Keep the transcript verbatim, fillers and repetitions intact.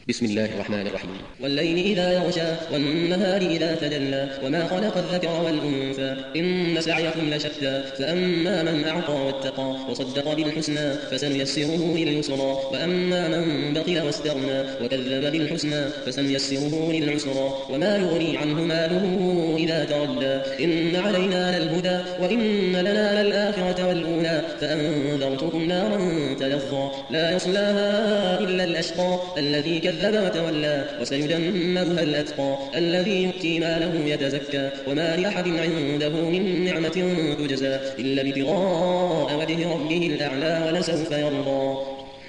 بسم الله الرحمن الرحيم. والليل إذا يغشى والنهار إذا تجلى وما خلق الذكر والأنثى إن سعيكم لشتى فأما من أعطى واتقى وصدق بالحسنى فسنيسره لليسرى وأما من بخل واستغنى وكذب بالحسنى فسنيسره للعسرى وما يغني عنه ماله إذا تردى إن علينا للهدى وإن لنا للآخرة والأولى فأنذرتكم نارا تلظى لا يصلاها إلا الأشقى الذي كذب وتولى وسيجنبها الأتقى الذي يؤتي ماله يتزكى وما لأحد عنده من نعمة تجزى إلا ابتغاء وجه ربه الأعلى ولسوف يرضى.